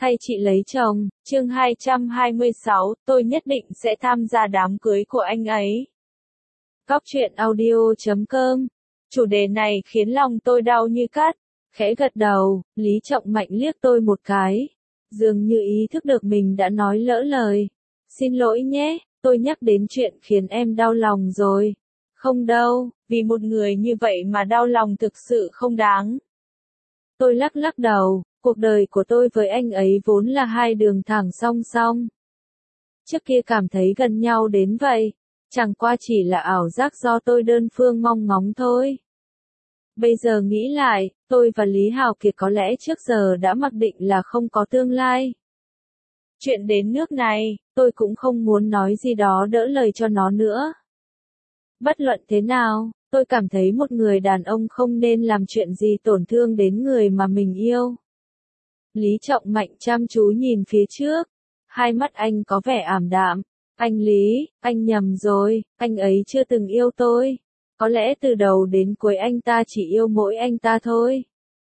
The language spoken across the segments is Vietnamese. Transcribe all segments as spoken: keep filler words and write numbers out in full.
hay chị lấy chồng, chương hai trăm hai mươi sáu, tôi nhất định sẽ tham gia đám cưới của anh ấy. Góc truyện audio chấm com. Chủ đề này khiến lòng tôi đau như cắt. Khẽ gật đầu, Lý Trọng Mạnh liếc tôi một cái. Dường như ý thức được mình đã nói lỡ lời. Xin lỗi nhé, tôi nhắc đến chuyện khiến em đau lòng rồi. Không đâu, vì một người như vậy mà đau lòng thực sự không đáng. Tôi lắc lắc đầu, cuộc đời của tôi với anh ấy vốn là hai đường thẳng song song. Trước kia cảm thấy gần nhau đến vậy, chẳng qua chỉ là ảo giác do tôi đơn phương mong ngóng thôi. Bây giờ nghĩ lại, tôi và Lý Hào Kiệt có lẽ trước giờ đã mặc định là không có tương lai. Chuyện đến nước này, tôi cũng không muốn nói gì đó đỡ lời cho nó nữa. Bất luận thế nào, tôi cảm thấy một người đàn ông không nên làm chuyện gì tổn thương đến người mà mình yêu. Lý Trọng Mạnh chăm chú nhìn phía trước, hai mắt anh có vẻ ảm đạm. Anh Lý, anh nhầm rồi, anh ấy chưa từng yêu tôi. Có lẽ từ đầu đến cuối anh ta chỉ yêu mỗi anh ta thôi.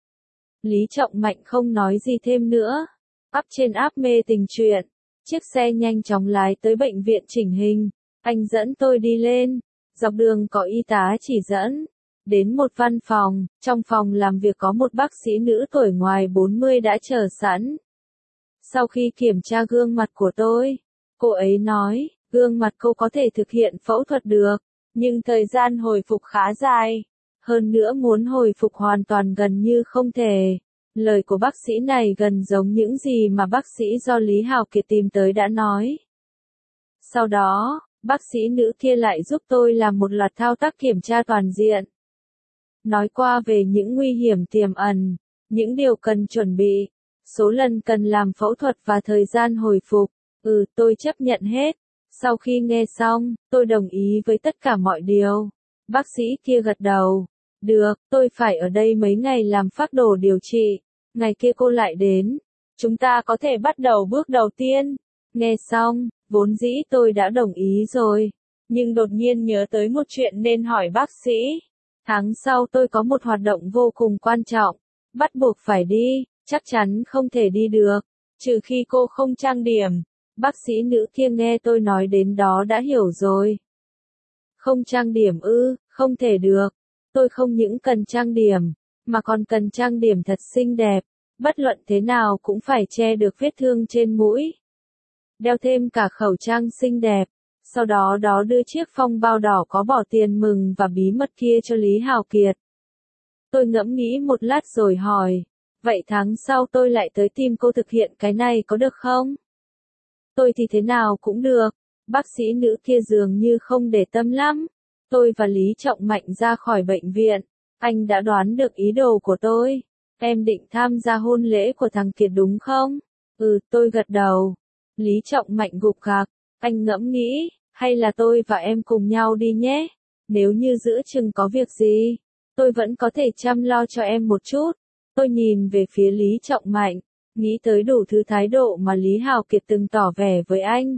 Lý Trọng Mạnh không nói gì thêm nữa. Ắp trên áp mê tình chuyện. Chiếc xe nhanh chóng lái tới bệnh viện chỉnh hình. Anh dẫn tôi đi lên. Dọc đường có y tá chỉ dẫn. Đến một văn phòng, trong phòng làm việc có một bác sĩ nữ tuổi ngoài bốn mươi đã chờ sẵn. Sau khi kiểm tra gương mặt của tôi, cô ấy nói, gương mặt cô có thể thực hiện phẫu thuật được, nhưng thời gian hồi phục khá dài. Hơn nữa muốn hồi phục hoàn toàn gần như không thể. Lời của bác sĩ này gần giống những gì mà bác sĩ do Lý Hào Kiệt tìm tới đã nói. Sau đó, bác sĩ nữ kia lại giúp tôi làm một loạt thao tác kiểm tra toàn diện. Nói qua về những nguy hiểm tiềm ẩn, những điều cần chuẩn bị, số lần cần làm phẫu thuật và thời gian hồi phục. Ừ, tôi chấp nhận hết. Sau khi nghe xong, tôi đồng ý với tất cả mọi điều. Bác sĩ kia gật đầu. Được, tôi phải ở đây mấy ngày làm phác đồ điều trị. Ngày kia cô lại đến. Chúng ta có thể bắt đầu bước đầu tiên. Nghe xong, vốn dĩ tôi đã đồng ý rồi. Nhưng đột nhiên nhớ tới một chuyện nên hỏi bác sĩ. Tháng sau tôi có một hoạt động vô cùng quan trọng. Bắt buộc phải đi, chắc chắn không thể đi được. Trừ khi cô không trang điểm. Bác sĩ nữ kia nghe tôi nói đến đó đã hiểu rồi. Không trang điểm ư, không thể được. Tôi không những cần trang điểm, mà còn cần trang điểm thật xinh đẹp. Bất luận thế nào cũng phải che được vết thương trên mũi. Đeo thêm cả khẩu trang xinh đẹp. Sau đó đó đưa chiếc phong bao đỏ có bỏ tiền mừng và bí mật kia cho Lý Hào Kiệt. Tôi ngẫm nghĩ một lát rồi hỏi. Vậy tháng sau tôi lại tới tìm cô thực hiện cái này có được không? Tôi thì thế nào cũng được. Bác sĩ nữ kia dường như không để tâm lắm. Tôi và Lý Trọng Mạnh ra khỏi bệnh viện. Anh đã đoán được ý đồ của tôi. Em định tham gia hôn lễ của thằng Kiệt đúng không? Ừ, tôi gật đầu. Lý Trọng Mạnh gục gạc. Anh ngẫm nghĩ, hay là tôi và em cùng nhau đi nhé? Nếu như giữa chừng có việc gì, tôi vẫn có thể chăm lo cho em một chút. Tôi nhìn về phía Lý Trọng Mạnh, nghĩ tới đủ thứ thái độ mà Lý Hào Kiệt từng tỏ vẻ với anh.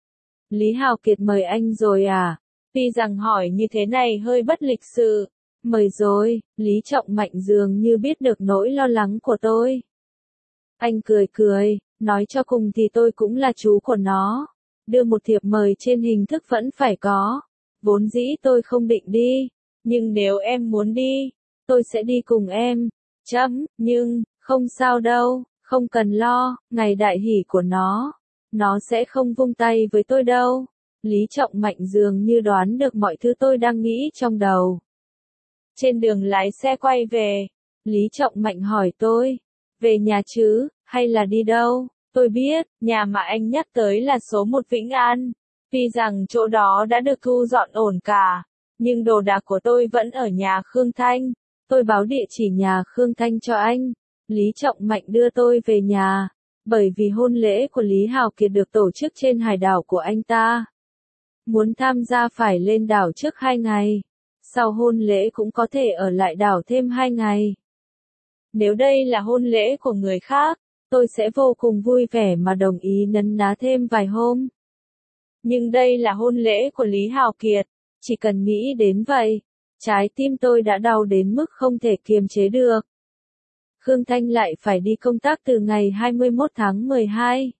Lý Hào Kiệt mời anh rồi à? Tuy rằng hỏi như thế này hơi bất lịch sự. Mời rồi, Lý Trọng Mạnh dường như biết được nỗi lo lắng của tôi. Anh cười cười, nói cho cùng thì tôi cũng là chú của nó. Đưa một thiệp mời trên hình thức vẫn phải có. Vốn dĩ tôi không định đi, nhưng nếu em muốn đi, tôi sẽ đi cùng em. Chấm, nhưng, không sao đâu, không cần lo, ngày đại hỷ của nó, nó sẽ không vung tay với tôi đâu. Lý Trọng Mạnh dường như đoán được mọi thứ tôi đang nghĩ trong đầu. Trên đường lái xe quay về, Lý Trọng Mạnh hỏi tôi, về nhà chứ, hay là đi đâu? Tôi biết, nhà mà anh nhắc tới là số một Vĩnh An. Tuy rằng chỗ đó đã được thu dọn ổn cả, nhưng đồ đạc của tôi vẫn ở nhà Khương Thanh. Tôi báo địa chỉ nhà Khương Thanh cho anh. Lý Trọng Mạnh đưa tôi về nhà, bởi vì hôn lễ của Lý Hào Kiệt được tổ chức trên hải đảo của anh ta. Muốn tham gia phải lên đảo trước hai ngày. Sau hôn lễ cũng có thể ở lại đảo thêm hai ngày. Nếu đây là hôn lễ của người khác, tôi sẽ vô cùng vui vẻ mà đồng ý nấn ná thêm vài hôm. Nhưng đây là hôn lễ của Lý Hào Kiệt, chỉ cần nghĩ đến vậy, trái tim tôi đã đau đến mức không thể kiềm chế được. Khương Thanh lại phải đi công tác từ ngày hai mươi mốt tháng mười hai.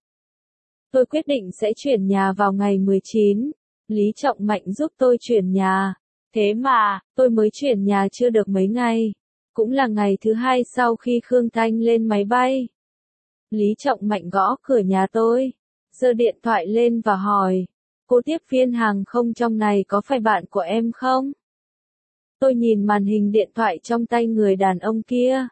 Tôi quyết định sẽ chuyển nhà vào ngày mười chín. Lý Trọng Mạnh giúp tôi chuyển nhà. Thế mà, tôi mới chuyển nhà chưa được mấy ngày. Cũng là ngày thứ hai sau khi Khương Thanh lên máy bay. Lý Trọng Mạnh gõ cửa nhà tôi, giơ điện thoại lên và hỏi, cô tiếp viên hàng không trong này có phải bạn của em không? Tôi nhìn màn hình điện thoại trong tay người đàn ông kia.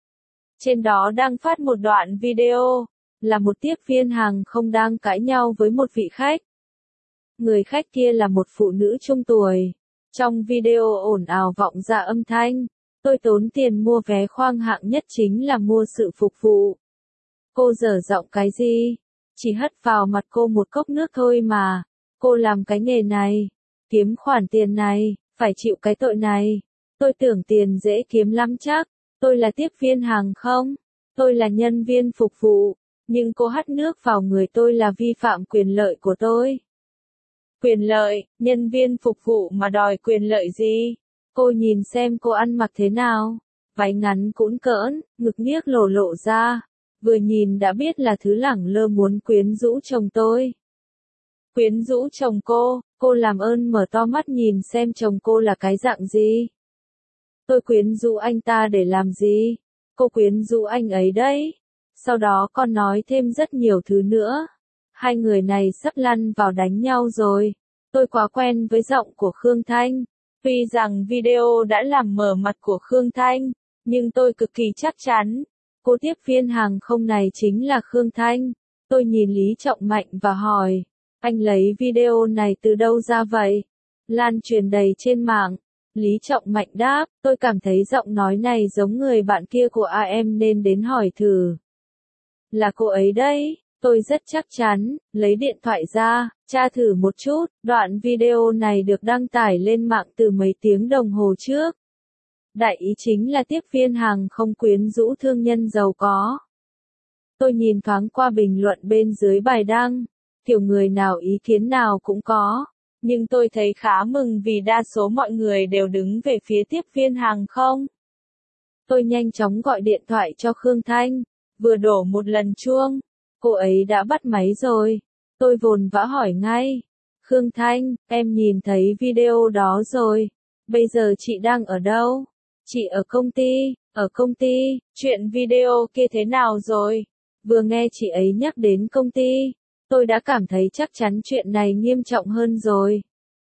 Trên đó đang phát một đoạn video, là một tiếp viên hàng không đang cãi nhau với một vị khách. Người khách kia là một phụ nữ trung tuổi. Trong video ồn ào vọng ra âm thanh, tôi tốn tiền mua vé khoang hạng nhất chính là mua sự phục vụ. Cô dở giọng cái gì? Chỉ hất vào mặt cô một cốc nước thôi mà. Cô làm cái nghề này, kiếm khoản tiền này, phải chịu cái tội này. Tôi tưởng tiền dễ kiếm lắm chắc. Tôi là tiếp viên hàng không. Tôi là nhân viên phục vụ. Nhưng cô hắt nước vào người tôi là vi phạm quyền lợi của tôi. Quyền lợi, nhân viên phục vụ mà đòi quyền lợi gì? Cô nhìn xem cô ăn mặc thế nào. Váy ngắn cũn cỡn, ngực niếc lổ lộ ra. Vừa nhìn đã biết là thứ lẳng lơ muốn quyến rũ chồng tôi. Quyến rũ chồng cô, cô làm ơn mở to mắt nhìn xem chồng cô là cái dạng gì. Tôi quyến rũ anh ta để làm gì? Cô quyến rũ anh ấy đấy. Sau đó còn nói thêm rất nhiều thứ nữa. Hai người này sắp lăn vào đánh nhau rồi. Tôi quá quen với giọng của Khương Thanh. Tuy rằng video đã làm mở mặt của Khương Thanh, nhưng tôi cực kỳ chắc chắn. Cô tiếp viên hàng không này chính là Khương Thanh. Tôi nhìn Lý Trọng Mạnh và hỏi, anh lấy video này từ đâu ra vậy? Lan truyền đầy trên mạng. Lý Trọng Mạnh đáp, tôi cảm thấy giọng nói này giống người bạn kia của a em nên đến hỏi thử. Là cô ấy đấy, tôi rất chắc chắn, lấy điện thoại ra, tra thử một chút, đoạn video này được đăng tải lên mạng từ mấy tiếng đồng hồ trước. Đại ý chính là tiếp viên hàng không quyến rũ thương nhân giàu có. Tôi nhìn thoáng qua bình luận bên dưới bài đăng, kiểu người nào ý kiến nào cũng có, nhưng tôi thấy khá mừng vì đa số mọi người đều đứng về phía tiếp viên hàng không. Tôi nhanh chóng gọi điện thoại cho Khương Thanh, vừa đổ một lần chuông, cô ấy đã bắt máy rồi. Tôi vồn vã hỏi ngay, Khương Thanh, em nhìn thấy video đó rồi, bây giờ chị đang ở đâu? Chị ở công ty, ở công ty, chuyện video kia thế nào rồi? Vừa nghe chị ấy nhắc đến công ty, tôi đã cảm thấy chắc chắn chuyện này nghiêm trọng hơn rồi.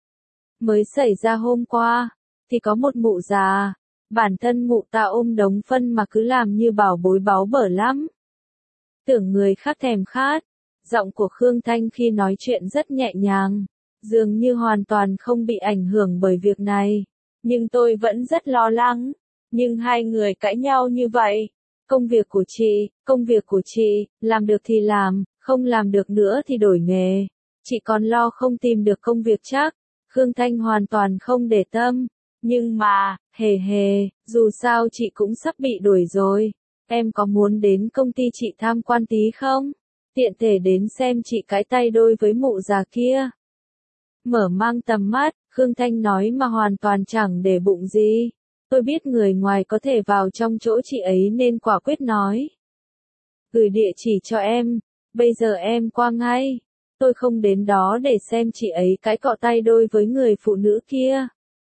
Mới xảy ra hôm qua, thì có một mụ già, bản thân mụ ta ôm đống phân mà cứ làm như bảo bối báu bở lắm. Tưởng người khác thèm khát, giọng của Khương Thanh khi nói chuyện rất nhẹ nhàng, dường như hoàn toàn không bị ảnh hưởng bởi việc này. Nhưng tôi vẫn rất lo lắng. Nhưng hai người cãi nhau như vậy. Công việc của chị, công việc của chị, làm được thì làm, không làm được nữa thì đổi nghề. Chị còn lo không tìm được công việc chắc. Khương Thanh hoàn toàn không để tâm. Nhưng mà, hề hề, dù sao chị cũng sắp bị đuổi rồi. Em có muốn đến công ty chị tham quan tí không? Tiện thể đến xem chị cái tay đôi với mụ già kia. Mở mang tầm mắt, Khương Thanh nói mà hoàn toàn chẳng để bụng gì. Tôi biết người ngoài có thể vào trong chỗ chị ấy nên quả quyết nói. Gửi địa chỉ cho em, bây giờ em qua ngay. Tôi không đến đó để xem chị ấy cãi cọ tay đôi với người phụ nữ kia.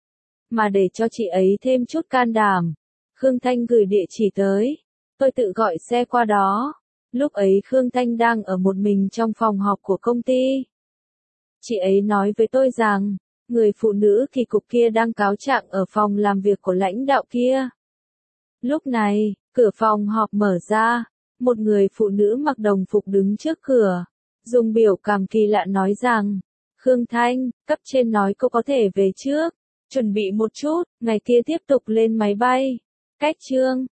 Mà để cho chị ấy thêm chút can đảm. Khương Thanh gửi địa chỉ tới. Tôi tự gọi xe qua đó. Lúc ấy Khương Thanh đang ở một mình trong phòng họp của công ty. Chị ấy nói với tôi rằng, người phụ nữ kỳ cục kia đang cáo trạng ở phòng làm việc của lãnh đạo kia. Lúc này, cửa phòng họp mở ra, một người phụ nữ mặc đồng phục đứng trước cửa, dùng biểu cảm kỳ lạ nói rằng, Khương Thanh, cấp trên nói cô có thể về trước, chuẩn bị một chút, ngày kia tiếp tục lên máy bay. Cách chương